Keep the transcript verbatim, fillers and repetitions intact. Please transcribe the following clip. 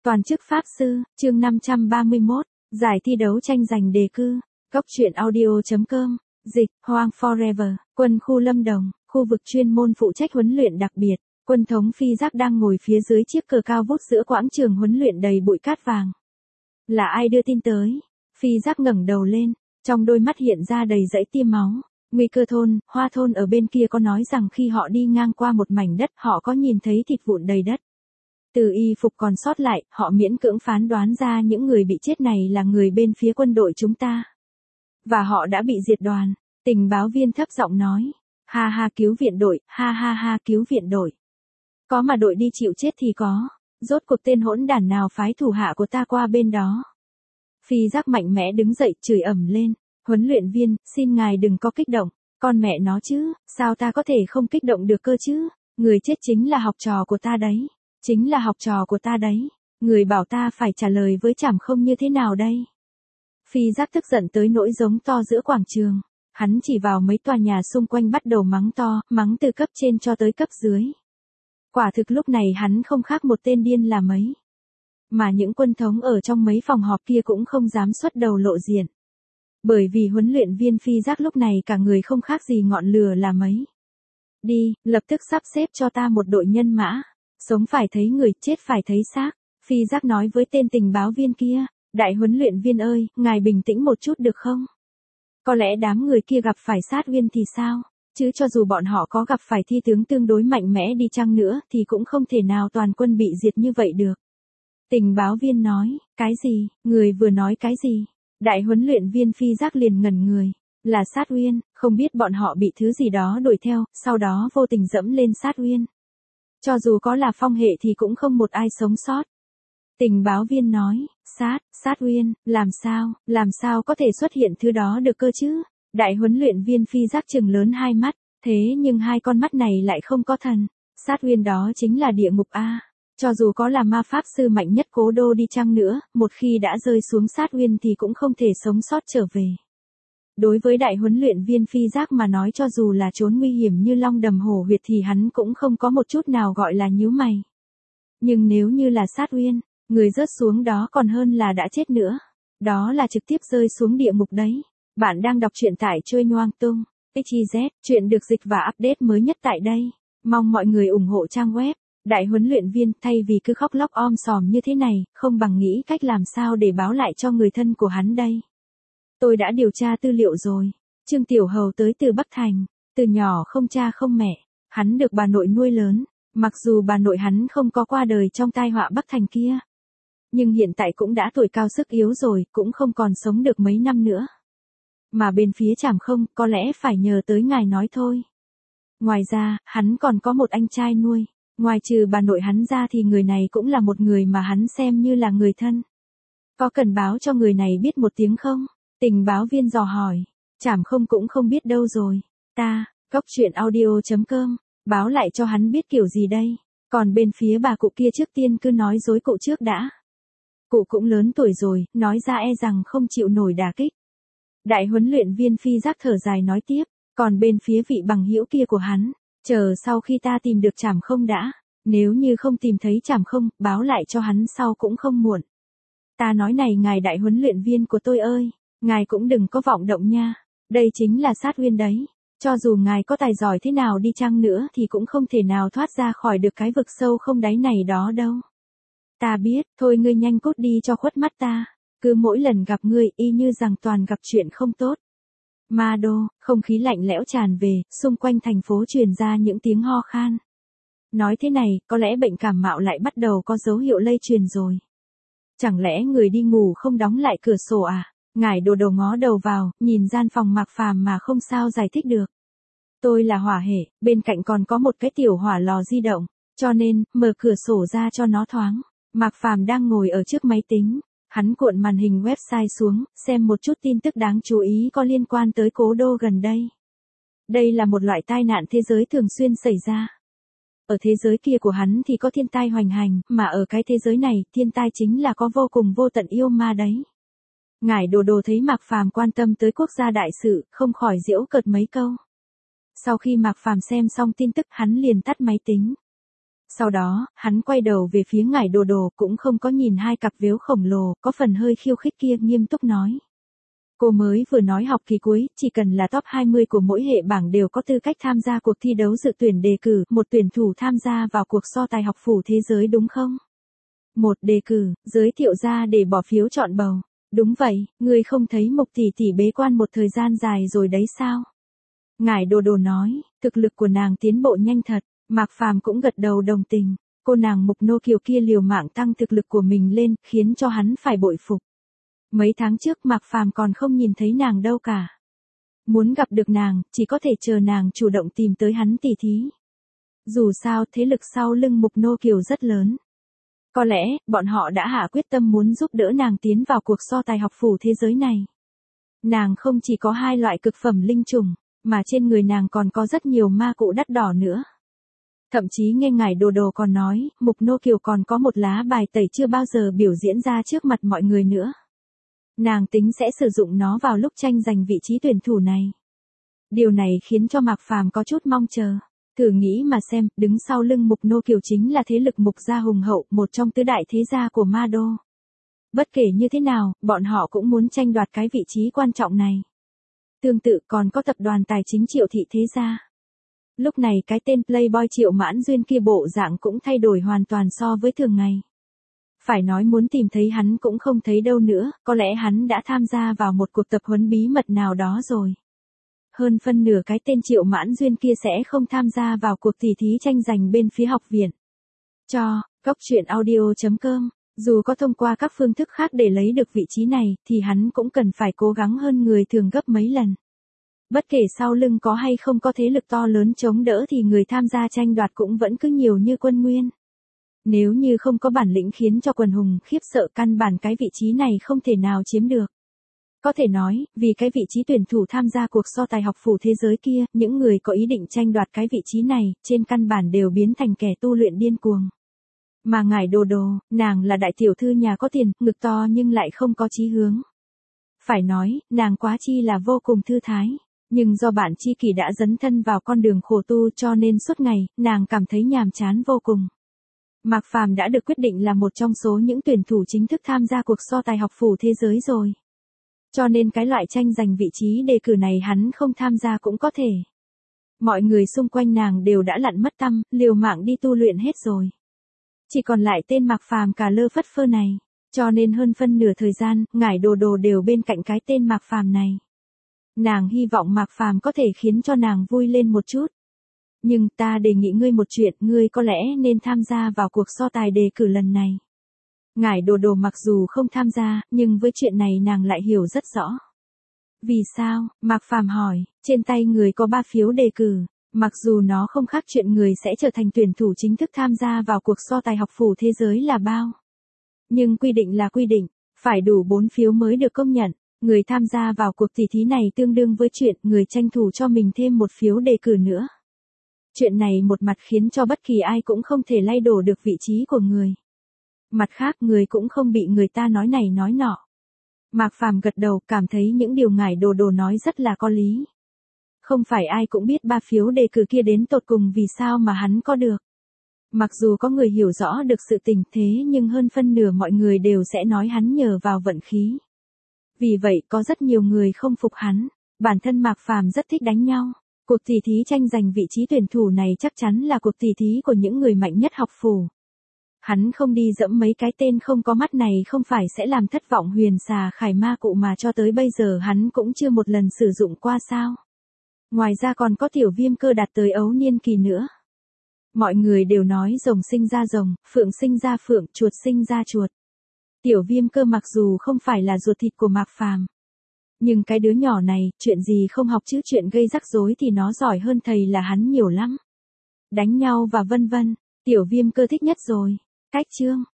Toàn chức Pháp Sư, chương năm trăm ba mươi mốt, giải thi đấu tranh giành đề cư, Cốc truyện audio chấm com, dịch, Hoang Forever, quân khu Lâm Đồng, khu vực chuyên môn phụ trách huấn luyện đặc biệt, quân thống Phi Giác đang ngồi phía dưới chiếc cờ cao vút giữa quảng trường huấn luyện đầy bụi cát vàng. Là ai đưa tin tới? Phi Giác ngẩng đầu lên, trong đôi mắt hiện ra đầy dãy tia máu. Nguy Cơ thôn, Hoa thôn ở bên kia có nói rằng khi họ đi ngang qua một mảnh đất họ có nhìn thấy thịt vụn đầy đất. Từ y phục còn sót lại, họ miễn cưỡng phán đoán ra những người bị chết này là người bên phía quân đội chúng ta. Và họ đã bị diệt đoàn. Tình báo viên thấp giọng nói. Ha ha cứu viện đội, ha ha ha cứu viện đội. Có mà đội đi chịu chết thì có. Rốt cuộc tên hỗn đản nào phái thủ hạ của ta qua bên đó. Phi Giác mạnh mẽ đứng dậy chửi ầm lên. Huấn luyện viên, xin ngài đừng có kích động. Con mẹ nó chứ, sao ta có thể không kích động được cơ chứ. Người chết chính là học trò của ta đấy. Chính là học trò của ta đấy. Người bảo ta phải trả lời với Trảm Không như thế nào đây? Phi Giác tức giận tới nỗi giống to giữa quảng trường. Hắn chỉ vào mấy tòa nhà xung quanh bắt đầu mắng to, mắng từ cấp trên cho tới cấp dưới. Quả thực lúc này hắn không khác một tên điên là mấy. Mà những quân thống ở trong mấy phòng họp kia cũng không dám xuất đầu lộ diện. Bởi vì huấn luyện viên Phi Giác lúc này cả người không khác gì ngọn lửa là mấy. Đi, lập tức sắp xếp cho ta một đội nhân mã. Sống phải thấy người, chết phải thấy xác. Phi Giác nói với tên tình báo viên kia. Đại huấn luyện viên ơi, ngài bình tĩnh một chút được không? Có lẽ đám người kia gặp phải sát viên thì sao? Chứ cho dù bọn họ có gặp phải thi tướng tương đối mạnh mẽ đi chăng nữa thì cũng không thể nào toàn quân bị diệt như vậy được. Tình báo viên nói, cái gì, người vừa nói cái gì? Đại huấn luyện viên Phi Giác liền ngẩn người. Là sát uyên, không biết bọn họ bị thứ gì đó đuổi theo, sau đó vô tình dẫm lên sát uyên. Cho dù có là phong hệ thì cũng không một ai sống sót. Tình báo viên nói, sát, sát uyên, làm sao, làm sao có thể xuất hiện thứ đó được cơ chứ? Đại huấn luyện viên Phi Giác trừng lớn hai mắt, thế nhưng hai con mắt này lại không có thần. Sát uyên đó chính là địa ngục a. Cho dù có là ma pháp sư mạnh nhất cố đô đi chăng nữa, một khi đã rơi xuống sát uyên thì cũng không thể sống sót trở về. Đối với đại huấn luyện viên Phi Giác mà nói cho dù là trốn nguy hiểm như long đầm hổ huyệt thì hắn cũng không có một chút nào gọi là nhíu mày. Nhưng nếu như là sát uyên, người rớt xuống đó còn hơn là đã chết nữa. Đó là trực tiếp rơi xuống địa ngục đấy. Bạn đang đọc truyện tại Trôi Nhoang Tung. ích zét, chuyện được dịch và update mới nhất tại đây. Mong mọi người ủng hộ trang web. Đại huấn luyện viên thay vì cứ khóc lóc om sòm như thế này, không bằng nghĩ cách làm sao để báo lại cho người thân của hắn đây. Tôi đã điều tra tư liệu rồi. Trương Tiểu Hầu tới từ Bắc Thành. Từ nhỏ không cha không mẹ. Hắn được bà nội nuôi lớn. Mặc dù bà nội hắn không có qua đời trong tai họa Bắc Thành kia. Nhưng hiện tại cũng đã tuổi cao sức yếu rồi, cũng không còn sống được mấy năm nữa. Mà bên phía Trảm Không, có lẽ phải nhờ tới ngài nói thôi. Ngoài ra, hắn còn có một anh trai nuôi. Ngoài trừ bà nội hắn ra thì người này cũng là một người mà hắn xem như là người thân. Có cần báo cho người này biết một tiếng không? Tình báo viên dò hỏi. Trảm Không cũng không biết đâu rồi. Ta, Cốc truyện audio chấm com, báo lại cho hắn biết kiểu gì đây? Còn bên phía bà cụ kia trước tiên cứ nói dối cụ trước đã. Cụ cũng lớn tuổi rồi, nói ra e rằng không chịu nổi đả kích. Đại huấn luyện viên Phi Giác thở dài nói tiếp, còn bên phía vị bằng hữu kia của hắn, chờ sau khi ta tìm được Trảm Không đã, nếu như không tìm thấy Trảm Không, báo lại cho hắn sau cũng không muộn. Ta nói này ngài đại huấn luyện viên của tôi ơi, ngài cũng đừng có vọng động nha, đây chính là sát uyên đấy, cho dù ngài có tài giỏi thế nào đi chăng nữa thì cũng không thể nào thoát ra khỏi được cái vực sâu không đáy này đó đâu. Ta biết, thôi ngươi nhanh cút đi cho khuất mắt ta, cứ mỗi lần gặp ngươi y như rằng toàn gặp chuyện không tốt. Ma đô, không khí lạnh lẽo tràn về, xung quanh thành phố truyền ra những tiếng ho khan. Nói thế này, có lẽ bệnh cảm mạo lại bắt đầu có dấu hiệu lây truyền rồi. Chẳng lẽ người đi ngủ không đóng lại cửa sổ à? Ngải Đồ Đồ ngó đầu vào, nhìn gian phòng Mạc Phàm mà không sao giải thích được. Tôi là hỏa hệ, bên cạnh còn có một cái tiểu hỏa lò di động, cho nên, mở cửa sổ ra cho nó thoáng. Mạc Phàm đang ngồi ở trước máy tính, hắn cuộn màn hình website xuống, xem một chút tin tức đáng chú ý có liên quan tới cố đô gần đây. Đây là một loại tai nạn thế giới thường xuyên xảy ra. Ở thế giới kia của hắn thì có thiên tai hoành hành, mà ở cái thế giới này, thiên tai chính là có vô cùng vô tận yêu ma đấy. Ngải Đồ Đồ thấy Mạc Phàm quan tâm tới quốc gia đại sự, không khỏi giễu cợt mấy câu. Sau khi Mạc Phàm xem xong tin tức, hắn liền tắt máy tính. Sau đó, hắn quay đầu về phía ngải đồ đồ cũng không có nhìn hai cặp vếu khổng lồ, có phần hơi khiêu khích kia nghiêm túc nói. Cô mới vừa nói học kỳ cuối, chỉ cần là top hai mươi của mỗi hệ bảng đều có tư cách tham gia cuộc thi đấu dự tuyển đề cử, một tuyển thủ tham gia vào cuộc so tài học phủ thế giới đúng không? Một đề cử, giới thiệu ra để bỏ phiếu chọn bầu. Đúng vậy, ngươi không thấy Mục tỷ tỷ bế quan một thời gian dài rồi đấy sao? Ngải đồ đồ nói, thực lực của nàng tiến bộ nhanh thật, Mạc Phàm cũng gật đầu đồng tình. Cô nàng Mục Nô Kiều kia liều mạng tăng thực lực của mình lên, khiến cho hắn phải bội phục. Mấy tháng trước Mạc Phàm còn không nhìn thấy nàng đâu cả. Muốn gặp được nàng, chỉ có thể chờ nàng chủ động tìm tới hắn tỉ thí. Dù sao thế lực sau lưng Mục Nô Kiều rất lớn. Có lẽ, bọn họ đã hạ quyết tâm muốn giúp đỡ nàng tiến vào cuộc so tài học phủ thế giới này. Nàng không chỉ có hai loại cực phẩm linh trùng, mà trên người nàng còn có rất nhiều ma cụ đắt đỏ nữa. Thậm chí nghe ngải đồ đồ còn nói, Mục Nô Kiều còn có một lá bài tẩy chưa bao giờ biểu diễn ra trước mặt mọi người nữa. Nàng tính sẽ sử dụng nó vào lúc tranh giành vị trí tuyển thủ này. Điều này khiến cho Mạc Phàm có chút mong chờ. Thử nghĩ mà xem, đứng sau lưng Mục Nô Kiều chính là thế lực Mục gia hùng hậu, một trong tứ đại thế gia của Ma Đô. Bất kể như thế nào, bọn họ cũng muốn tranh đoạt cái vị trí quan trọng này. Tương tự còn có tập đoàn tài chính Triệu Thị thế gia. Lúc này cái tên Playboy Triệu Mãn Duyên kia bộ dạng cũng thay đổi hoàn toàn so với thường ngày. Phải nói muốn tìm thấy hắn cũng không thấy đâu nữa, có lẽ hắn đã tham gia vào một cuộc tập huấn bí mật nào đó rồi. Hơn phân nửa cái tên Triệu Mãn Duyên kia sẽ không tham gia vào cuộc tỉ thí tranh giành bên phía học viện. Cho, góc truyện audio chấm com, dù có thông qua các phương thức khác để lấy được vị trí này, thì hắn cũng cần phải cố gắng hơn người thường gấp mấy lần. Bất kể sau lưng có hay không có thế lực to lớn chống đỡ thì người tham gia tranh đoạt cũng vẫn cứ nhiều như quân nguyên. Nếu như không có bản lĩnh khiến cho quần hùng khiếp sợ, căn bản cái vị trí này không thể nào chiếm được. Có thể nói, vì cái vị trí tuyển thủ tham gia cuộc so tài học phủ thế giới kia, những người có ý định tranh đoạt cái vị trí này, trên căn bản đều biến thành kẻ tu luyện điên cuồng. Mà ngải đồ đồ, nàng là đại tiểu thư nhà có tiền, ngực to nhưng lại không có chí hướng. Phải nói, nàng quá chi là vô cùng thư thái. Nhưng do bạn tri kỷ đã dấn thân vào con đường khổ tu cho nên suốt ngày, nàng cảm thấy nhàm chán vô cùng. Mạc Phàm đã được quyết định là một trong số những tuyển thủ chính thức tham gia cuộc so tài học phủ thế giới rồi. Cho nên cái loại tranh giành vị trí đề cử này hắn không tham gia cũng có thể. Mọi người xung quanh nàng đều đã lặn mất tâm, liều mạng đi tu luyện hết rồi. Chỉ còn lại tên Mạc Phàm cà lơ phất phơ này. Cho nên hơn phân nửa thời gian, ngải đồ đồ đều bên cạnh cái tên Mạc Phàm này. Nàng hy vọng Mạc Phàm có thể khiến cho nàng vui lên một chút. Nhưng ta đề nghị ngươi một chuyện, ngươi có lẽ nên tham gia vào cuộc so tài đề cử lần này. Ngải đồ đồ mặc dù không tham gia, nhưng với chuyện này nàng lại hiểu rất rõ. Vì sao? Mạc Phàm hỏi, trên tay người có ba phiếu đề cử. Mặc dù nó không khác chuyện người sẽ trở thành tuyển thủ chính thức tham gia vào cuộc so tài học phủ thế giới là bao. Nhưng quy định là quy định, phải đủ bốn phiếu mới được công nhận. Người tham gia vào cuộc tỉ thí này tương đương với chuyện người tranh thủ cho mình thêm một phiếu đề cử nữa. Chuyện này một mặt khiến cho bất kỳ ai cũng không thể lay đổ được vị trí của người. Mặt khác người cũng không bị người ta nói này nói nọ. Mạc Phàm gật đầu cảm thấy những điều ngải đồ đồ nói rất là có lý. Không phải ai cũng biết ba phiếu đề cử kia đến tột cùng vì sao mà hắn có được. Mặc dù có người hiểu rõ được sự tình thế nhưng hơn phân nửa mọi người đều sẽ nói hắn nhờ vào vận khí. Vì vậy có rất nhiều người không phục hắn. Bản thân Mạc Phàm rất thích đánh nhau. Cuộc tỉ thí tranh giành vị trí tuyển thủ này chắc chắn là cuộc tỉ thí của những người mạnh nhất học phủ. Hắn không đi dẫm mấy cái tên không có mắt này không phải sẽ làm thất vọng huyền xà khải ma cụ mà cho tới bây giờ hắn cũng chưa một lần sử dụng qua sao. Ngoài ra còn có tiểu viêm cơ đạt tới ấu niên kỳ nữa. Mọi người đều nói rồng sinh ra rồng, phượng sinh ra phượng, chuột sinh ra chuột. Tiểu viêm cơ mặc dù không phải là ruột thịt của Mạc Phàm. Nhưng cái đứa nhỏ này, chuyện gì không học chứ chuyện gây rắc rối thì nó giỏi hơn thầy là hắn nhiều lắm. Đánh nhau và vân vân, tiểu viêm cơ thích nhất rồi. Cách chương.